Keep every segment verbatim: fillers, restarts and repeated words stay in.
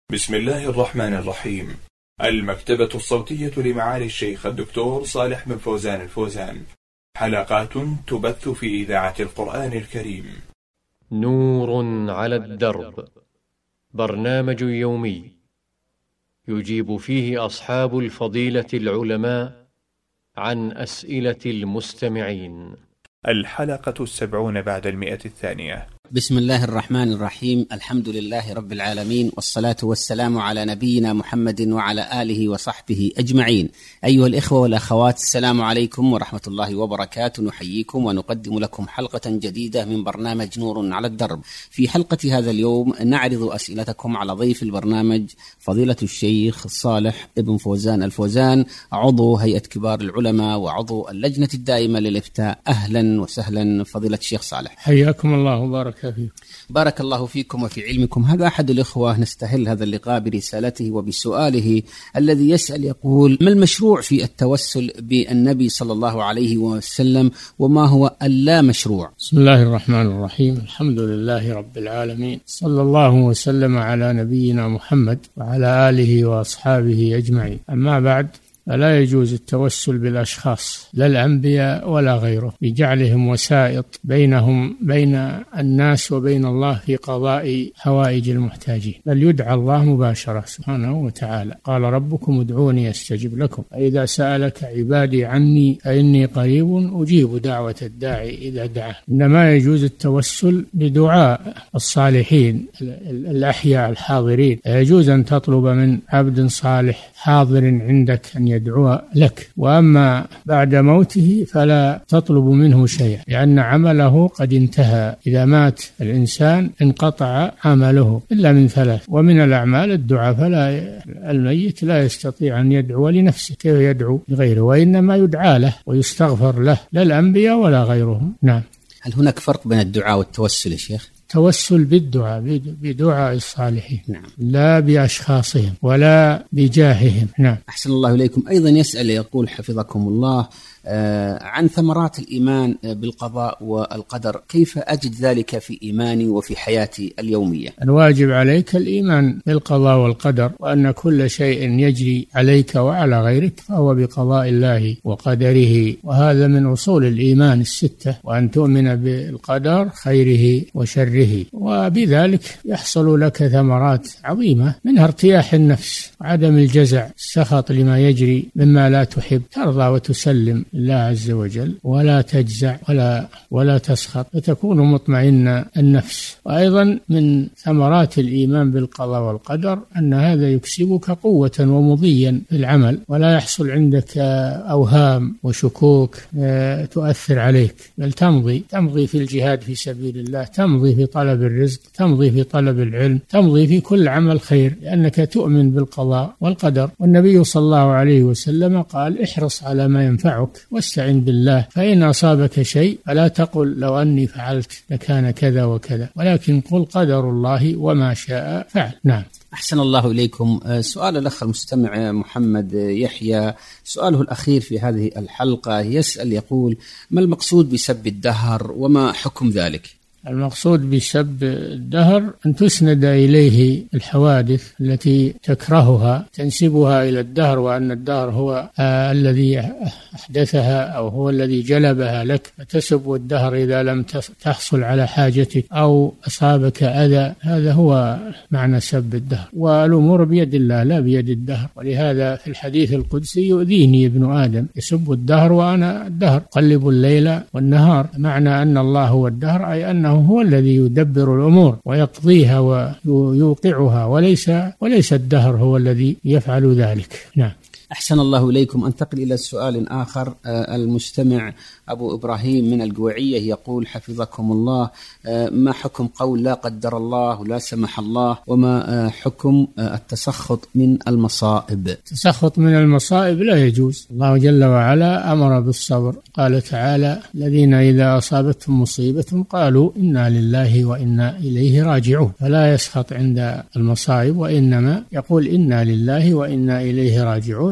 بسم الله الرحمن الرحيم. المكتبة الصوتية لمعالي الشيخ الدكتور صالح بن فوزان الفوزان، حلقات تبث في إذاعة القرآن الكريم. نور على الدرب، برنامج يومي يجيب فيه أصحاب الفضيلة العلماء عن أسئلة المستمعين. الحلقة السبعون بعد المئة الثانية. بسم الله الرحمن الرحيم. الحمد لله رب العالمين، والصلاة والسلام على نبينا محمد وعلى آله وصحبه أجمعين. أيها الإخوة والأخوات، السلام عليكم ورحمة الله وبركاته. نحييكم ونقدم لكم حلقة جديدة من برنامج نور على الدرب. في حلقة هذا اليوم نعرض أسئلتكم على ضيف البرنامج فضيلة الشيخ صالح بن فوزان الفوزان، عضو هيئة كبار العلماء وعضو اللجنة الدائمة للإفتاء. أهلا وسهلا فضيلة الشيخ صالح. حياكم الله وبارك فيكم. بارك الله فيكم وفي علمكم. هذا أحد الإخوة نستهل هذا اللقاء برسالته وبسؤاله الذي يسأل، يقول: ما المشروع في التوسل بالنبي صلى الله عليه وسلم، وما هو اللا مشروع؟ بسم الله الرحمن الرحيم. الحمد لله رب العالمين، صلى الله وسلم على نبينا محمد وعلى آله وأصحابه أجمعين. أما بعد، فلا يجوز التوسل بالأشخاص، لا الأنبياء ولا غيره، بجعلهم وسائط بينهم بين الناس وبين الله في قضاء حوائج المحتاجين، بل يدعى الله مباشرة سبحانه وتعالى. قال: ربكم ادعوني أستجب لكم، فإذا سألك عبادي عني فإني قريب أجيب دعوة الداعي إذا دعاه. إنما يجوز التوسل بدعاء الصالحين الأحياء الحاضرين. يجوز أن تطلب من عبد صالح حاضر عندك أن يدعو لك، وأما بعد موته فلا تطلب منه شيئا، لأن عمله قد انتهى. إذا مات الإنسان انقطع عمله إلا من ثلاث، ومن الأعمال الدعاء، فلا الميت لا يستطيع أن يدعو لنفسه، كيف يدعو لغيره؟ وإنما يدعى له ويستغفر له، لا الأنبياء ولا غيرهم. نعم. هل هناك فرق بين الدعاء والتوسل يا شيخ؟ توسل بالدعاء، بدعاء الصالحين. نعم. لا بأشخاصهم ولا بجاههم. نعم. أحسن الله إليكم. أيضا يسأل، يقول حفظكم الله، آه عن ثمرات الإيمان بالقضاء والقدر، كيف أجد ذلك في إيماني وفي حياتي اليومية؟ الواجب عليك الإيمان بالقضاء والقدر، وأن كل شيء يجري عليك وعلى غيرك فهو بقضاء الله وقدره، وهذا من أصول الإيمان الستة، وأن تؤمن بالقدر خيره وشره، وبذلك يحصل لك ثمرات عظيمة، منها ارتياح النفس، عدم الجزع، السخط لما يجري مما لا تحب، ترضى وتسلم الله عز وجل، ولا تجزع ولا ولا تسخط، فتكون مطمئن النفس. وأيضا من ثمرات الإيمان بالقضاء والقدر أن هذا يكسبك قوة ومضيا في العمل، ولا يحصل عندك أوهام وشكوك تؤثر عليك، بل تمضي تمضي في الجهاد في سبيل الله، تمضي في طلب الرزق، تمضي في طلب العلم، تمضي في كل عمل خير، لأنك تؤمن بالقضاء والقدر. والنبي صلى الله عليه وسلم قال: احرص على ما ينفعك واستعن بالله، فإن أصابك شيء فلا تقل لو أني فعلت لكان كذا وكذا، ولكن قل قدر الله وما شاء فعل. نعم. أحسن الله إليكم. سؤال الأخ المستمع محمد يحيى، سؤاله الأخير في هذه الحلقة، يسأل يقول: ما المقصود بسب الدهر وما حكم ذلك؟ المقصود بسب الدهر أن تسند إليه الحوادث التي تكرهها، تنسبها إلى الدهر، وأن الدهر هو آه الذي أحدثها أو هو الذي جلبها لك، فتسب الدهر إذا لم تحصل على حاجتك أو أصابك أذى. هذا هو معنى سب الدهر، والأمور بيد الله لا بيد الدهر. ولهذا في الحديث القدسي: يؤذيني ابن آدم يسب الدهر وأنا الدهر، قلب الليل والنهار. معنى أن الله هو الدهر، أي أنه هو الذي يدبر الأمور ويقضيها ويوقعها، وليس وليس الدهر هو الذي يفعل ذلك. نعم. أحسن الله إليكم. أنتقل إلى سؤال آخر. المستمع أبو إبراهيم من القويعية يقول حفظكم الله: ما حكم قول لا قدر الله لا سمح الله، وما حكم التسخط من المصائب؟ التسخط من المصائب لا يجوز. الله جل وعلا أمر بالصبر، قال تعالى: الذين إذا أصابتهم مصيبة قالوا إنا لله وإنا إليه راجعون. فلا يسخط عند المصائب، وإنما يقول إنا لله وإنا إليه راجعون،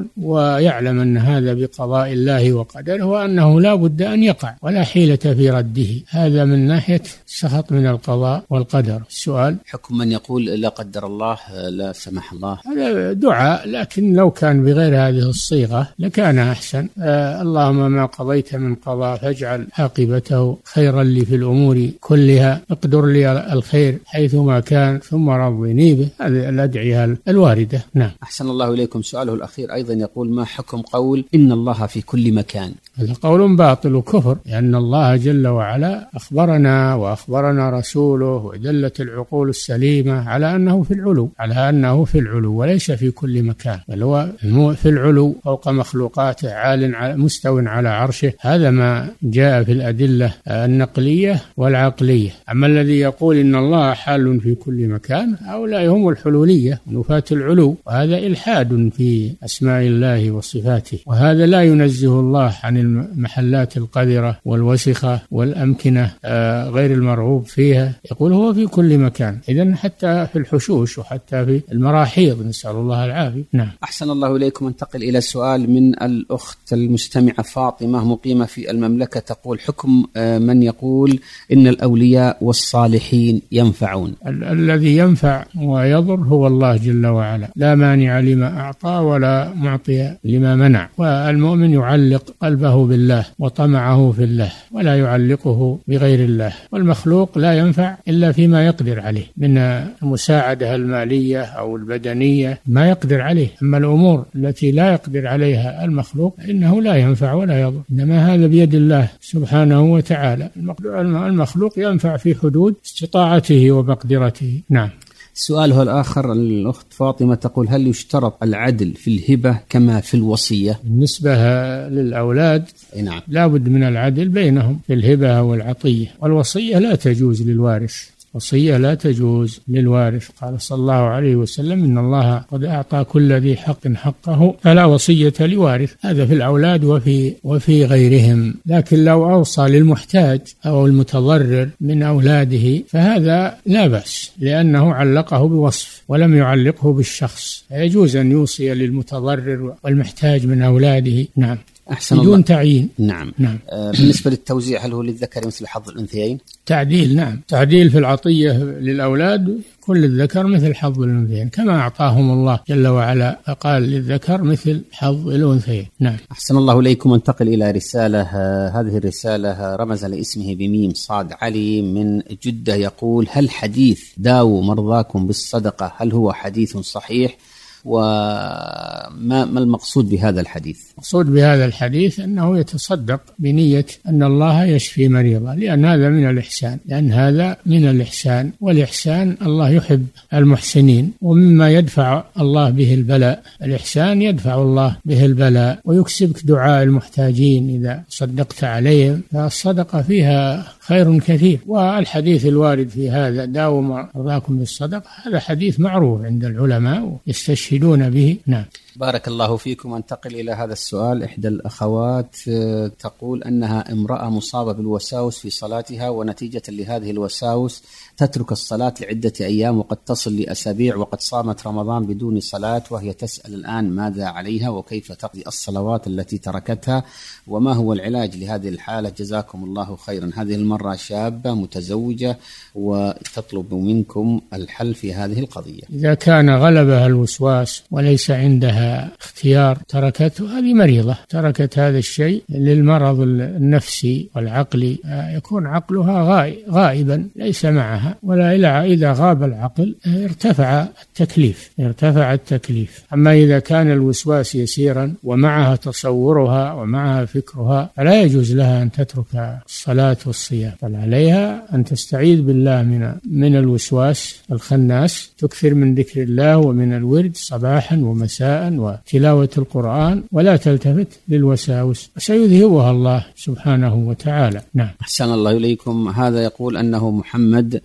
يعلمون ويعلم أن هذا بقضاء الله وقدره وأنه لا بد أن يقع ولا حيلة في رده. هذا من ناحية السخط من القضاء والقدر. السؤال: حكم من يقول لا قدر الله لا سمح الله؟ هذا دعاء، لكن لو كان بغير هذه الصيغة لكان أحسن. آه اللهم ما قضيت من قضاء فاجعل عاقبته خيرا لي في الأمور كلها، اقدر لي الخير حيثما كان ثم رضني به. هذه الأدعية الواردة. نعم. أحسن الله إليكم. سؤاله الأخير أيضا يقول: ما حكم قول إن الله في كل مكان؟ هذا قول باطل وكفر، لأن الله جل وعلا أخبرنا وأخبرنا رسوله ودلت العقول السليمة على أنه في العلو، على أنه في العلو وليس في كل مكان، بل هو في العلو فوق مخلوقاته، عال على مستو على عرشه. هذا ما جاء في الأدلة النقلية والعقلية. أما الذي يقول إن الله حال في كل مكان هؤلاء هم الحلولية نفاة العلو، وهذا إلحاد في أسماء الله وصفاته، وهذا لا ينزه الله عن المحلات القذرة والوسخة والأمكنة غير المرغوب فيها. يقول هو في كل مكان، إذن حتى في الحشوش وحتى في المراحيض، نسأل الله العافية. نعم. أحسن الله إليكم. انتقل إلى سؤال من الأخت المستمعة فاطمة مقيمة في المملكة، تقول: حكم من يقول إن الأولياء والصالحين ينفعون؟ ال- الذي ينفع ويضر هو الله جل وعلا، لا مانع لما أعطى ولا معطي لما منع، والمؤمن يعلق قلبه بالله وطمعه في الله ولا يعلقه بغير الله، والمخلوق لا ينفع إلا فيما يقدر عليه من المساعدة المالية أو البدنية، ما يقدر عليه. أما الأمور التي لا يقدر عليها المخلوق إنه لا ينفع ولا يضر، إنما هذا بيد الله سبحانه وتعالى. المخلوق ينفع في حدود استطاعته ومقدرته. نعم. سؤاله الآخر الأخت فاطمة تقول: هل يشترط العدل في الهبة كما في الوصية؟ بالنسبة للأولاد نعم لا بد من العدل بينهم في الهبة والعطية، والوصية لا تجوز للوارث، وصية لا تجوز للوارث. قال صلى الله عليه وسلم: إن الله قد أعطى كل ذي حق حقه فلا وصية لوارث. هذا في الأولاد وفي وفي غيرهم. لكن لو أوصى للمحتاج أو المتضرر من أولاده فهذا لا بأس، لأنه علقه بوصف ولم يعلقه بالشخص، يجوز أن يوصي للمتضرر والمحتاج من أولاده. نعم. أحسن بدون الله. تعيين. نعم. نعم. آه بالنسبة للتوزيع هل هو للذكر مثل حظ الأنثيين؟ تعديل. نعم، تعديل في العطية للأولاد، كل الذكر مثل حظ الأنثيين كما أعطاهم الله جل وعلا، فقال للذكر مثل حظ الأنثيين. نعم. أحسن الله إليكم. انتقل إلى رسالة، هذه الرسالة رمز لاسمه بميم صاد علي من جدة، يقول: هل حديث داووا مرضاكم بالصدقة هل هو حديث صحيح؟ وما ما المقصود بهذا الحديث؟ المقصود بهذا الحديث أنه يتصدق بنية أن الله يشفي مريضا، لأن هذا من الإحسان، لأن هذا من الإحسان، والإحسان الله يحب المحسنين، ومما يدفع الله به البلاء. الإحسان يدفع الله به البلاء ويكسبك دعاء المحتاجين إذا صدقت عليهم، فالصدقة فيها خير كثير. والحديث الوارد في هذا داووا مرضاكم بالصدقة هذا حديث معروف عند العلماء يستشهدون به. نعم. بارك الله فيكم. انتقل إلى هذا السؤال. إحدى الأخوات تقول أنها امرأة مصابة بالوساوس في صلاتها، ونتيجة لهذه الوساوس تترك الصلاة لعدة أيام وقد تصل لأسابيع، وقد صامت رمضان بدون صلاة، وهي تسأل الآن ماذا عليها وكيف تقضي الصلوات التي تركتها، وما هو العلاج لهذه الحالة؟ جزاكم الله خيرا. هذه المرة شابة متزوجة وتطلب منكم الحل في هذه القضية. إذا كان غلبها الوسواس وليس عندها اختيار تركته، هذه مريضة، تركت هذا الشيء للمرض النفسي والعقلي، يكون عقلها غائبا ليس معها، ولا إلا إذا غاب العقل ارتفع التكليف ارتفع التكليف. أما إذا كان الوسواس يسيرا ومعها تصورها ومعها فكرها فلا يجوز لها أن تترك الصلاة والصيام، بل عليها أن تستعيذ بالله من من الوسواس الخناس، تكثر من ذكر الله ومن الورد صباحا ومساء وتلاوة القرآن، ولا تلتفت للوساوس، وسيذهبها الله سبحانه وتعالى. نعم. أحسن الله إليكم. هذا يقول أنه محمد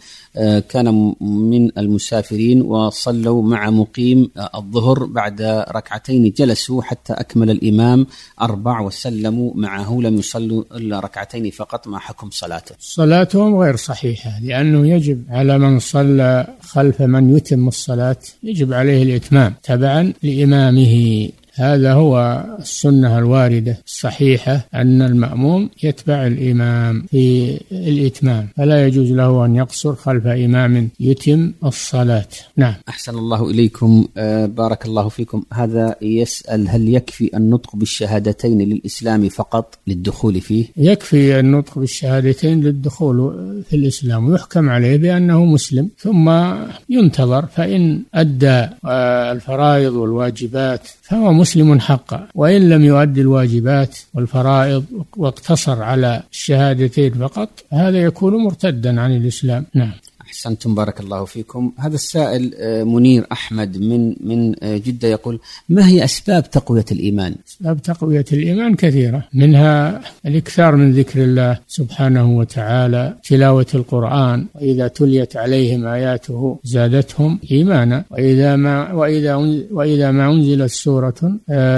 كان من المسافرين وصلوا مع مقيم الظهر، بعد ركعتين جلسوا حتى أكمل الإمام أربع وسلموا معه، لم يصلوا إلا ركعتين فقط. ما حكم صلاته؟ صلاتهم غير صحيحة، لأنه يجب على من صلى خلف من يتم الصلاة يجب عليه الإتمام تبعا لإمامه. هذا هو السنة الواردة الصحيحة أن المأموم يتبع الإمام في الإتمام، فلا يجوز له أن يقصر خلف إمام يتم الصلاة. نعم. أحسن الله إليكم. آه بارك الله فيكم. هذا يسأل هل يكفي النطق بالشهادتين للإسلام فقط للدخول فيه؟ يكفي النطق بالشهادتين للدخول في الإسلام، ويحكم عليه بأنه مسلم، ثم ينتظر، فإن أدى الفرائض والواجبات فهو مسلم حقا، وإن لم يؤدي الواجبات والفرائض واقتصر على الشهادتين فقط هذا يكون مرتدا عن الإسلام. نعم. أحسنتم بارك الله فيكم. هذا السائل منير أحمد من من جدة يقول: ما هي أسباب تقوية الإيمان؟ أسباب تقوية الإيمان كثيرة، منها الإكثار من ذكر الله سبحانه وتعالى، تلاوة القرآن، وإذا تليت عليهم آياته زادتهم إيمانا، وإذا ما وإذا وإذا ما أنزلت سورة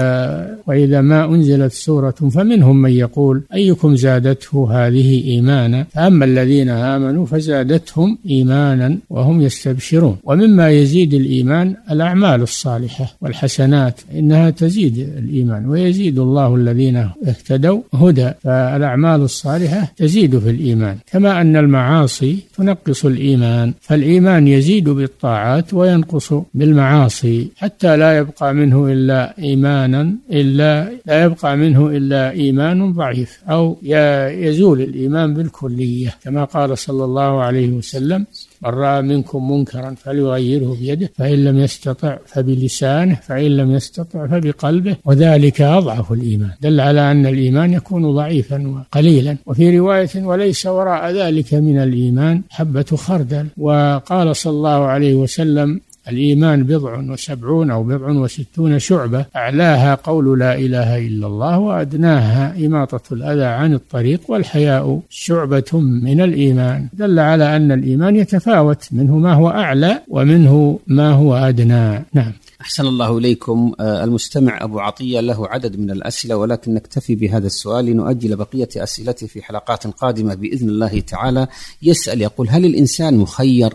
آه وإذا ما أنزلت سورة فمنهم من يقول أيكم زادته هذه إيمانا، فأما الذين آمنوا فزادتهم إيمانا إيمانا وهم يستبشرون. ومما يزيد الإيمان الأعمال الصالحة والحسنات، إنها تزيد الإيمان، ويزيد الله الذين اهتدوا هدى، فالأعمال الصالحة تزيد في الإيمان، كما أن المعاصي تنقص الإيمان، فالإيمان يزيد بالطاعات وينقص بالمعاصي، حتى لا يبقى منه إلا إيمانا إلا لا يبقى منه إلا إيمان ضعيف، أو يزول الإيمان بالكلية، كما قال صلى الله عليه وسلم: من رأى منكم منكرا فليغيره بيده، فإن لم يستطع فبلسانه، فإن لم يستطع فبقلبه، وذلك أضعف الإيمان. دل على أن الإيمان يكون ضعيفا وقليلا. وفي رواية: وليس وراء ذلك من الإيمان حبة خردل. وقال صلى الله عليه وسلم: الإيمان بضع وسبعون أو بضع وستون شعبة، أعلاها قول لا إله إلا الله، وأدناها إماطة الأذى عن الطريق، والحياء شعبة من الإيمان. دل على أن الإيمان يتفاوت، منه ما هو أعلى ومنه ما هو أدنى. نعم. أحسن الله إليكم. المستمع أبو عطية له عدد من الأسئلة، ولكن نكتفي بهذا السؤال لنؤجل بقية أسئلته في حلقات قادمة بإذن الله تعالى. يسأل يقول: هل الإنسان مخير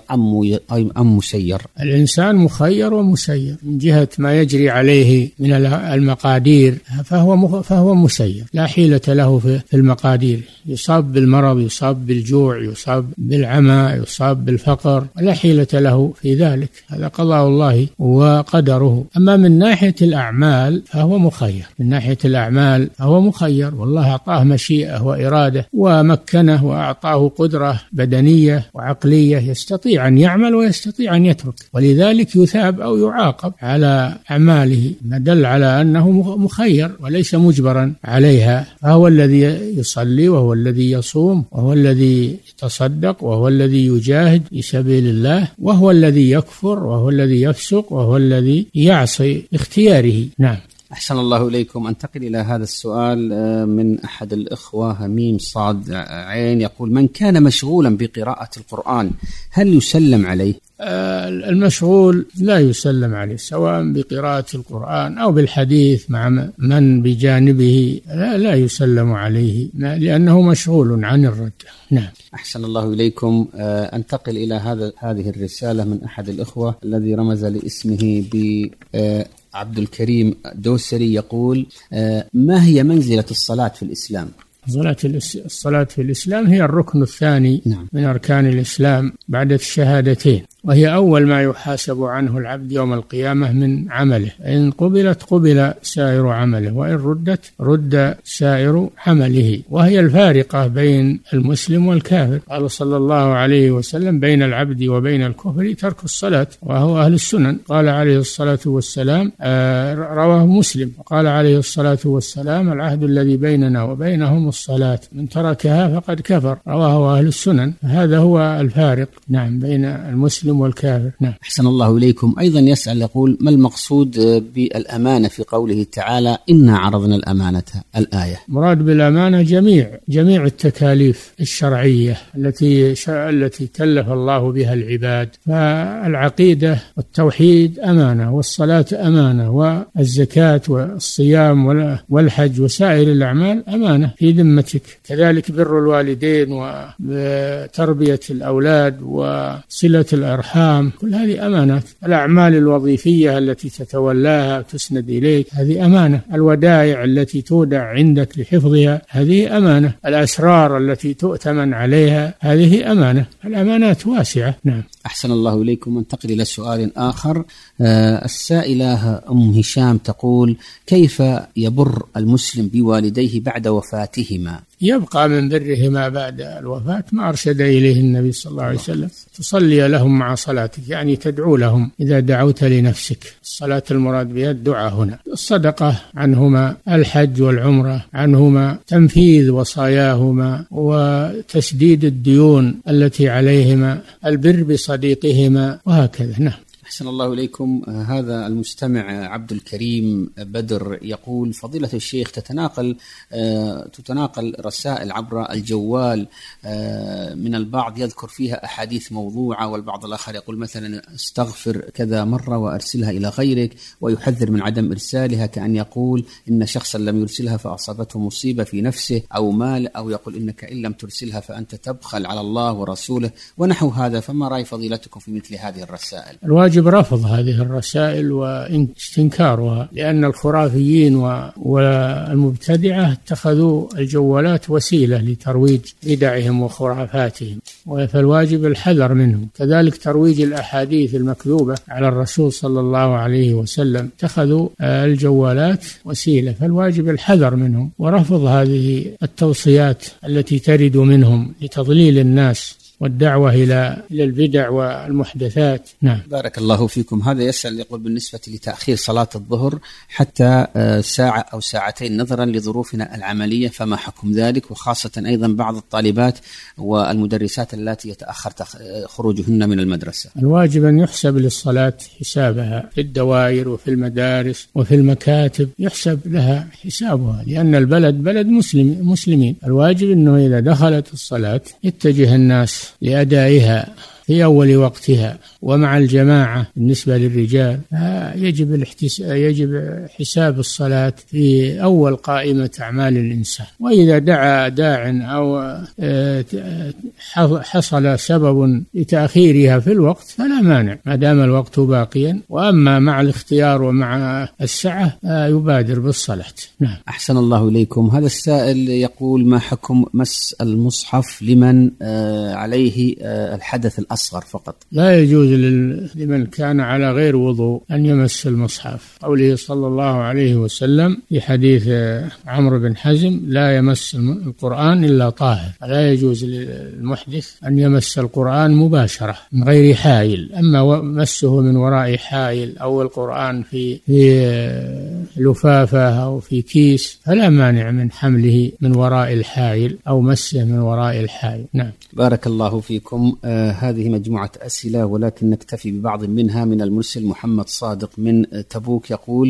أم مسير؟ الإنسان مخير ومسير من جهة ما يجري عليه من المقادير، فهو فهو مسير، لا حيلة له في المقادير. يصاب بالمرض، يصاب بالجوع، يصاب بالعمى، يصاب بالفقر، لا حيلة له في ذلك، هذا قضاء الله وقدره. أما من ناحية الأعمال فهو مخير، من ناحية الأعمال فهو مخير، والله أعطاه مشيئة وإرادة، ومكنه وأعطاه قدرة بدنية وعقلية، يستطيع أن يعمل ويستطيع أن يترك، ولذلك يثاب أو يعاقب على أعماله، ما دل على أنه مخير وليس مجبرا عليها. فهو الذي يصلي، وهو الذي يصوم، وهو الذي يتصدق، وهو الذي يجاهد في سبيل الله، وهو الذي يكفر، وهو الذي يفسق، وهو الذي يعصي اختياره. نعم. أحسن الله إليكم. أنتقل إلى هذا السؤال من أحد الإخوة هميم صاد عين يقول: من كان مشغولا بقراءة القرآن هل يسلم عليه؟ المشغول لا يسلم عليه، سواء بقراءة القرآن أو بالحديث مع من بجانبه، لا, لا يسلم عليه، لأنه مشغول عن الرد. نعم. أحسن الله إليكم. أنتقل إلى هذا هذه الرسالة من أحد الإخوة الذي رمز لاسمه ب عبد الكريم دوسري، يقول: ما هي منزلة الصلاة في الإسلام؟ الصلاة في الإسلام هي الركن الثاني نعم. من أركان الإسلام بعد الشهادتين، وهي أول ما يحاسب عنه العبد يوم القيامة من عمله، إن قبلت قبل سائر عمله، وإن ردت رد سائر عمله، وهي الفارقة بين المسلم والكافر. قال صلى الله عليه وسلم: بين العبد وبين الكفر ترك الصلاة، وهو أهل السنن. قال عليه الصلاة والسلام آه رواه مسلم، وقال عليه الصلاة والسلام: العهد الذي بيننا وبينهم الصلاة، من تركها فقد كفر، رواه أهل السنن. هذا هو الفارق نعم بين المسلم والكافر. نعم. أحسن الله إليكم. أيضا يسأل يقول: ما المقصود بالأمانة في قوله تعالى: إنا عرضنا الأمانة؟ الآية مراد بالأمانة جميع جميع التكاليف الشرعية التي التي كلف الله بها العباد، فالعقيدة والتوحيد أمانة، والصلاة أمانة، والزكاة والصيام والحج وسائر الأعمال أمانة في ذمتك، كذلك بر الوالدين وتربية الأولاد وصلة الأرحام الأرحام، كل هذه أمانات. الأعمال الوظيفية التي تتولاها تسند إليك هذه أمانة. الودائع التي تودع عندك لحفظها هذه أمانة. الأسرار التي تؤتمن عليها هذه أمانة. الأمانات واسعة. نعم. أحسن الله إليكم. ننتقل إلى سؤال آخر. آه السائلة أم هشام تقول: كيف يبر المسلم بوالديه بعد وفاتهما؟ يبقى من برهما بعد الوفاة ما أرشد إليه النبي صلى الله عليه وسلم: تصلي لهم مع صلاتك، يعني تدعو لهم إذا دعوت لنفسك. الصلاة المراد بها الدعاء هنا. الصدقة عنهما، الحج والعمرة عنهما، تنفيذ وصاياهما وتسديد الديون التي عليهما، البر بصديقهما، وهكذا. نعم. أحسن الله إليكم. هذا المستمع عبد الكريم بدر يقول: فضيلة الشيخ، تتناقل تتناقل رسائل عبر الجوال من البعض يذكر فيها أحاديث موضوعة، والبعض الآخر يقول مثلا استغفر كذا مرة وأرسلها إلى غيرك، ويحذر من عدم إرسالها، كأن يقول إن شخصا لم يرسلها فأصابته مصيبة في نفسه أو مال، أو يقول إنك إن لم ترسلها فأنت تبخل على الله ورسوله ونحو هذا. فما رأي فضيلتكم في مثل هذه الرسائل؟ الواجب رفض هذه الرسائل واستنكارها، لأن الخرافيين والمبتدعة اتخذوا الجوالات وسيلة لترويج بدعهم وخرافاتهم، فالواجب الحذر منهم. كذلك ترويج الأحاديث المكذوبة على الرسول صلى الله عليه وسلم، اتخذوا الجوالات وسيلة، فالواجب الحذر منهم ورفض هذه التوصيات التي ترد منهم لتضليل الناس والدعوة إلى إلى البدع والمحدثات. نعم. بارك الله فيكم. هذا يسأل يقول: بالنسبة لتأخير صلاة الظهر حتى ساعة أو ساعتين نظرا لظروفنا العملية، فما حكم ذلك؟ وخاصة أيضا بعض الطالبات والمدرسات التي يتأخر خروجهن من المدرسة. الواجب أن يحسب للصلاة حسابها في الدوائر وفي المدارس وفي المكاتب، يحسب لها حسابها، لأن البلد بلد مسلم مسلمين. الواجب أنه إذا دخلت الصلاة يتجه الناس لأدائها في أول وقتها ومع الجماعة. بالنسبة للرجال يجب الاحتس... يجب حساب الصلاة في أول قائمة أعمال الإنسان، وإذا دعا داع أو حصل سبب لتأخيرها في الوقت فلا مانع ما دام الوقت باقيا، وأما مع الاختيار ومع السعة يبادر بالصلاة. نعم. أحسن الله إليكم. هذا السائل يقول: ما حكم مس المصحف لمن عليه الحدث الأصغر فقط؟ لا يجوز لمن كان على غير وضوء أن يمس المصحف. قوله صلى الله عليه وسلم في حديث عمرو بن حزم: لا يمس القرآن إلا طاهر. لا يجوز للمحدث أن يمس القرآن مباشرة من غير حائل. أما مسه من وراء حائل أو القرآن في في لفافة أو في كيس فلا مانع من حمله من وراء الحائل أو مسه من وراء الحائل. نعم. بارك الله فيكم. آه هذه مجموعة أسئلة ولكن نكتفي ببعض منها. من المرسل محمد صادق من تبوك يقول: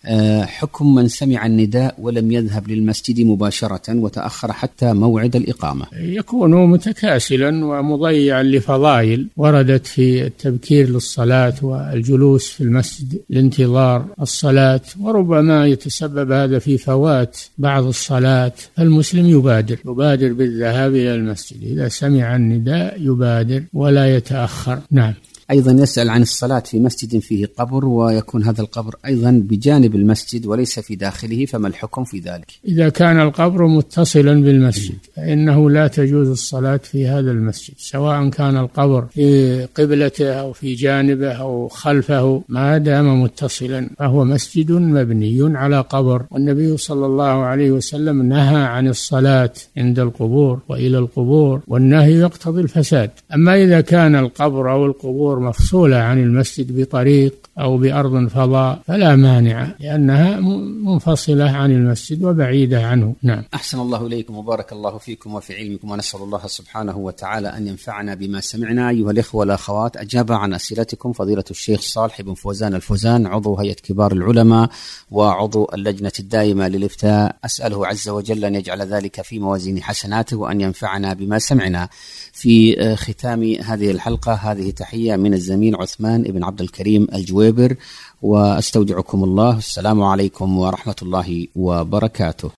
حكم من سمع النداء ولم يذهب للمسجد مباشرة وتأخر حتى موعد الإقامة؟ يكون متكاسلا ومضيعا لفضائل وردت في التبكير للصلاة والجلوس في المسجد لانتظار الصلاة، وربما يتسبب هذا في فوات بعض الصلاة. فالمسلم يبادر يبادر بالذهاب إلى المسجد إذا سمع النداء، يبادر ولا يتأخر. نعم. أيضا يسأل عن الصلاة في مسجد فيه قبر ويكون هذا القبر أيضا بجانب المسجد وليس في داخله، فما الحكم في ذلك؟ إذا كان القبر متصلا بالمسجد فإنه لا تجوز الصلاة في هذا المسجد، سواء كان القبر في قبلته أو في جانبه أو خلفه، ما دام متصلا فهو مسجد مبني على قبر. والنبي صلى الله عليه وسلم نهى عن الصلاة عند القبور وإلى القبور، والنهي يقتضي الفساد. أما إذا كان القبر أو القبور مفصولة عن المسجد بطريق أو بأرض فضاء فلا مانع، لأنها منفصلة عن المسجد وبعيدة عنه. نعم. أحسن الله إليكم وبارك الله فيكم وفي علمكم، ونسأل الله سبحانه وتعالى أن ينفعنا بما سمعنا. أيها الإخوة والأخوات، أجاب عن أسئلتكم فضيلة الشيخ صالح بن فوزان الفوزان، عضو هيئة كبار العلماء وعضو اللجنة الدائمة للإفتاء. أسأله عز وجل أن يجعل ذلك في موازين حسناته وأن ينفعنا بما سمعنا. في ختام هذه الحلقة هذه تحية من الزميل عثمان بن عبد الكريم الجويبر، وأستودعكم الله. السلام عليكم ورحمة الله وبركاته.